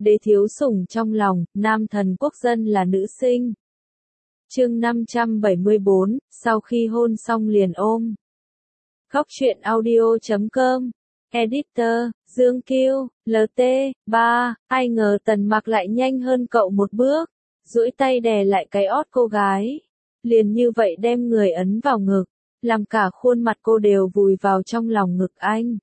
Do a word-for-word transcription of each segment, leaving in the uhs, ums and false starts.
đế thiếu sủng trong lòng, nam thần quốc dân là nữ sinh. Chương năm trăm bảy mươi bốn, sau khi hôn xong liền ôm. Góc truyện audio chấm com, Editor, Dương Kiêu, lờ tê, ba, ai ngờ Tần Mặc lại nhanh hơn cậu một bước, duỗi tay đè lại cái ót cô gái. Liền như vậy đem người ấn vào ngực, làm cả khuôn mặt cô đều vùi vào trong lòng ngực anh.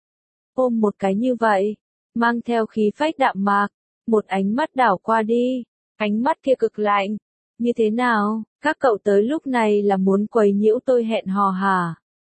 Ôm một cái như vậy, mang theo khí phách đạm mạc, một ánh mắt đảo qua đi, ánh mắt kia cực lạnh. Như thế nào, các cậu tới lúc này là muốn quấy nhiễu tôi hẹn hò hả?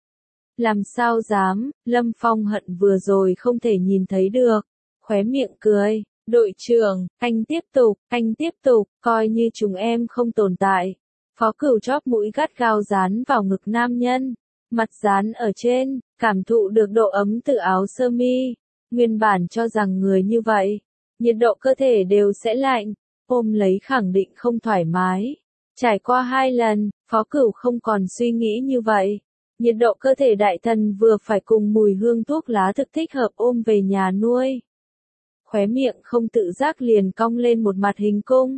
Làm sao dám, Lâm Phong hận vừa rồi không thể nhìn thấy được, khóe miệng cười, đội trưởng, anh tiếp tục, anh tiếp tục, coi như chúng em không tồn tại. Phó Cửu chóp mũi gắt gao dán vào ngực nam nhân, mặt dán ở trên, cảm thụ được độ ấm từ áo sơ mi, nguyên bản cho rằng người như vậy, nhiệt độ cơ thể đều sẽ lạnh, ôm lấy khẳng định không thoải mái. Trải qua hai lần, Phó Cửu không còn suy nghĩ như vậy. Nhiệt độ cơ thể đại thần vừa phải cùng mùi hương thuốc lá thực thích hợp ôm về nhà nuôi. Khóe miệng không tự giác liền cong lên một mặt hình cung.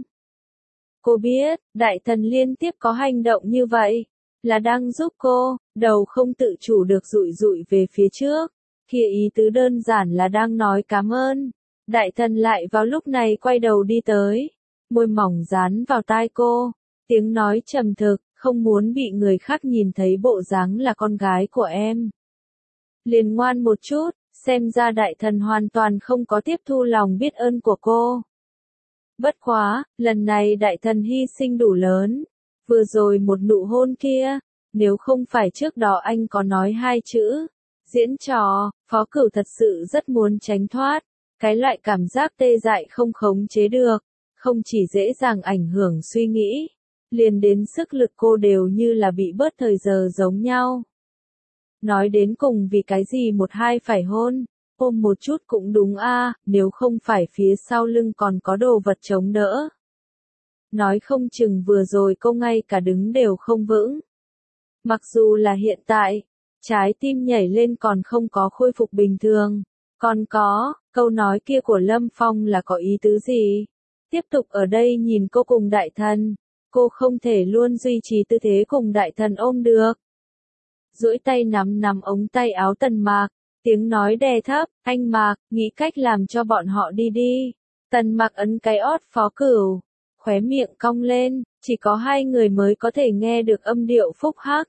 Cô biết, đại thần liên tiếp có hành động như vậy, là đang giúp cô, đầu không tự chủ được rụi rụi về phía trước. Kia ý tứ đơn giản là đang nói cảm ơn. Đại thần lại vào lúc này quay đầu đi tới, môi mỏng dán vào tai cô, tiếng nói trầm thực, không muốn bị người khác nhìn thấy bộ dáng là con gái của em. Liền ngoan một chút, xem ra đại thần hoàn toàn không có tiếp thu lòng biết ơn của cô. Bất quá, lần này đại thần hy sinh đủ lớn, vừa rồi một nụ hôn kia, nếu không phải trước đó anh có nói hai chữ, diễn trò, Phó Cửu thật sự rất muốn tránh thoát, cái loại cảm giác tê dại không khống chế được, không chỉ dễ dàng ảnh hưởng suy nghĩ, liền đến sức lực cô đều như là bị bớt thời giờ giống nhau. Nói đến cùng vì cái gì một hai phải hôn, ôm một chút cũng đúng a, nếu không phải phía sau lưng còn có đồ vật chống đỡ. Nói không chừng vừa rồi cô ngay cả đứng đều không vững. Mặc dù là hiện tại, trái tim nhảy lên còn không có khôi phục bình thường. Còn có, câu nói kia của Lâm Phong là có ý tứ gì? Tiếp tục ở đây nhìn cô cùng đại thần, cô không thể luôn duy trì tư thế cùng đại thần ôm được. Duỗi tay nắm nắm ống tay áo Tần Mạc, tiếng nói đè thấp, anh Mạc, nghĩ cách làm cho bọn họ đi đi. Tần Mạc ấn cái ót Phó Cửu, khóe miệng cong lên, chỉ có hai người mới có thể nghe được âm điệu phúc hắc.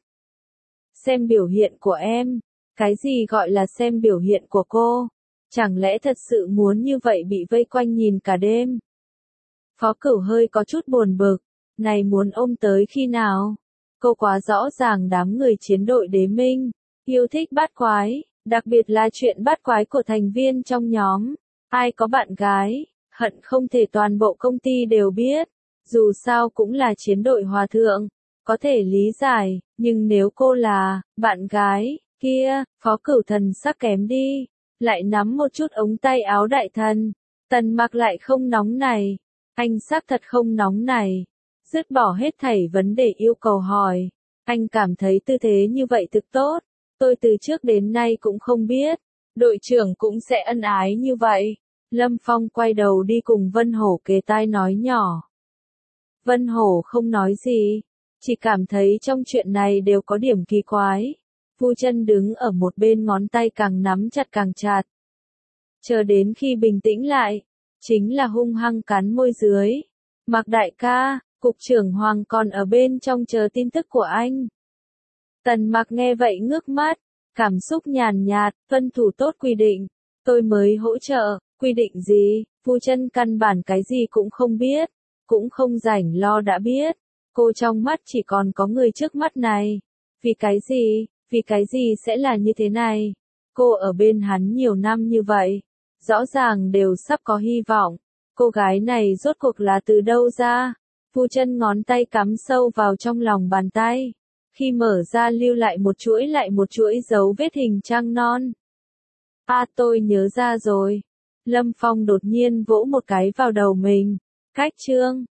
Xem biểu hiện của em, cái gì gọi là xem biểu hiện của cô? Chẳng lẽ thật sự muốn như vậy bị vây quanh nhìn cả đêm? Phó Cửu hơi có chút buồn bực, này muốn ôm tới khi nào? Cô quá rõ ràng đám người chiến đội đế minh, yêu thích bát quái, đặc biệt là chuyện bát quái của thành viên trong nhóm. Ai có bạn gái, hận không thể toàn bộ công ty đều biết, dù sao cũng là chiến đội hòa thượng, có thể lý giải, nhưng nếu cô là bạn gái, kia, Phó Cửu thần sắc kém đi, lại nắm một chút ống tay áo đại thần. Tần Mặc lại không nóng này, anh xác thật không nóng này. Dứt bỏ hết thảy vấn đề yêu cầu hỏi, anh cảm thấy tư thế như vậy thực tốt, tôi từ trước đến nay cũng không biết, đội trưởng cũng sẽ ân ái như vậy. Lâm Phong quay đầu đi cùng Vân Hổ kề tai nói nhỏ. Vân Hổ không nói gì, chỉ cảm thấy trong chuyện này đều có điểm kỳ quái. Vu Chân đứng ở một bên ngón tay càng nắm chặt càng chặt. Chờ đến khi bình tĩnh lại, chính là hung hăng cắn môi dưới. Mạc đại ca, cục trưởng Hoàng còn ở bên trong chờ tin tức của anh. Tần Mạc nghe vậy ngước mắt, cảm xúc nhàn nhạt, tuân thủ tốt quy định, tôi mới hỗ trợ, quy định gì? Vu Chân căn bản cái gì cũng không biết, cũng không rảnh lo đã biết, cô trong mắt chỉ còn có người trước mắt này. Vì cái gì, vì cái gì sẽ là như thế này? Cô ở bên hắn nhiều năm như vậy, rõ ràng đều sắp có hy vọng, cô gái này rốt cuộc là từ đâu ra? Vu Chân ngón tay cắm sâu vào trong lòng bàn tay, khi mở ra lưu lại một chuỗi lại một chuỗi dấu vết hình trăng non. À tôi nhớ ra rồi. Lâm Phong đột nhiên vỗ một cái vào đầu mình. Cách chương